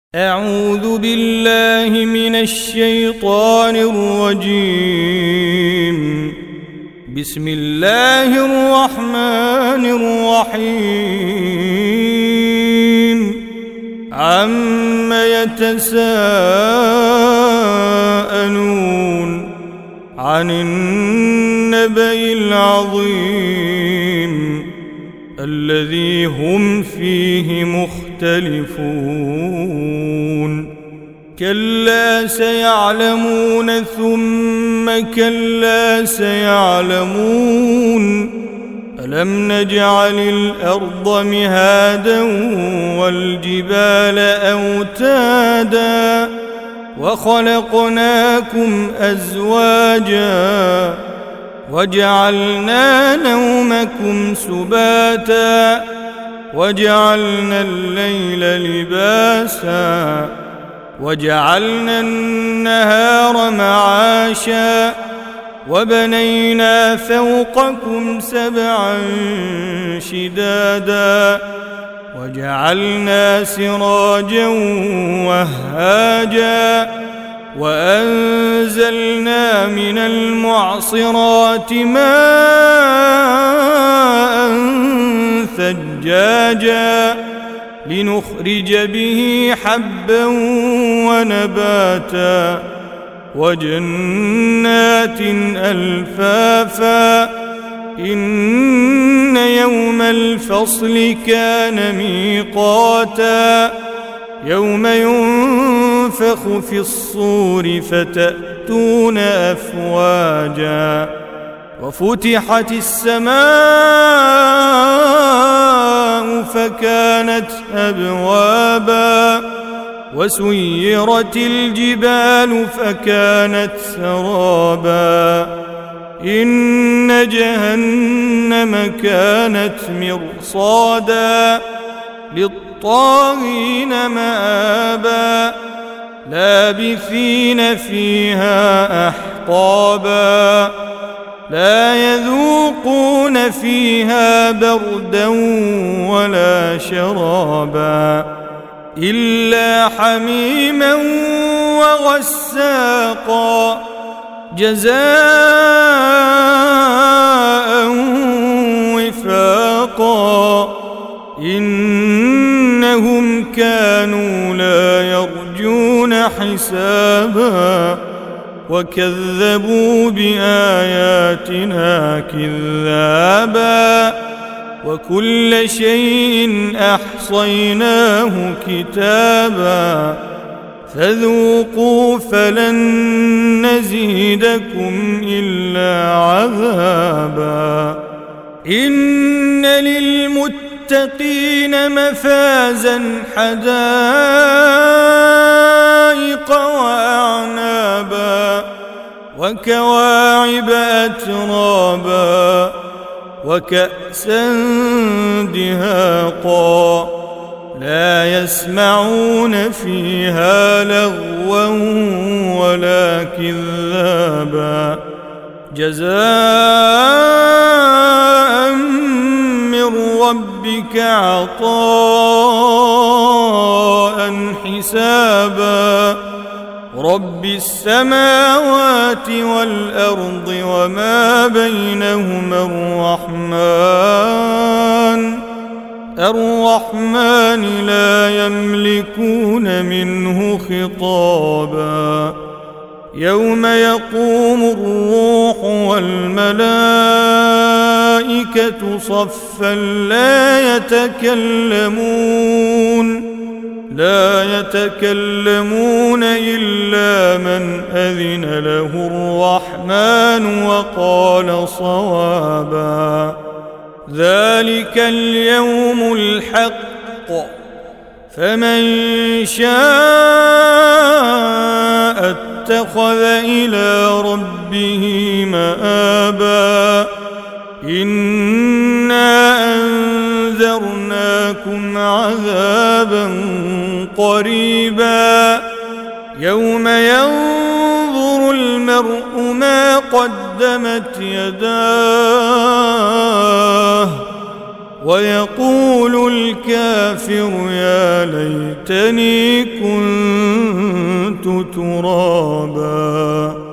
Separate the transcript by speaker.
Speaker 1: أعوذ بالله من الشيطان الرجيم. بسم الله الرحمن الرحيم. عم يتساءلون عن النبأ العظيم الذي هم فيه مختلفون. كلا سيعلمون ثم كلا سيعلمون. ألم نجعل الأرض مهادا والجبال أوتادا وخلقناكم أزواجا وجعلنا نومكم سباتا وجعلنا الليل لباسا وجعلنا النهار معاشا وبنينا فوقكم سبعا شدادا وجعلنا سراجا وهاجا وأنزلنا من المعصرات ماء ثجاجا لنخرج به حبا ونباتا وجنات ألفافا. إن يوم الفصل كان ميقاتا يوم ينفخ في الصور فتأتون أفواجا وفتحت السماء فكانت أبوابا وسيرت الجبال فكانت سرابا. إن جهنم كانت مرصادا للطاغين مآبا لابثين فيها أحقابا لا يذوقون فيها بردا ولا شرابا إلا حميما وغساقا جزاء وفاقا. إنهم كانوا لا يرجون حسابا وكذبوا بآياتنا كذابا وكل شيء أحصيناه كتابا فذوقوا فلن نزيدكم إلا عذابا. إن للمتقين مفازا حدائق وأعنابا وكواعب أترابا وكأسا دهاقا لا يسمعون فيها لغوا ولا كذابا جزاء من ربك عطاء حسابا. رب السماوات والأرض وما بينهما الرحمن لا يملكون منه خطابا. يوم يقوم الروح والملائكة صفا لا يتكلمون إلا من أذن له الرحمن وقال صوابا. ذلك اليوم الحق فمن شاء اتخذ إلى ربه مآبا. إنا أنذرناكم عذابا قريبا يوم ينظر المرء ما قدمت يداه ويقول الكافر يا ليتني كنت ترابا.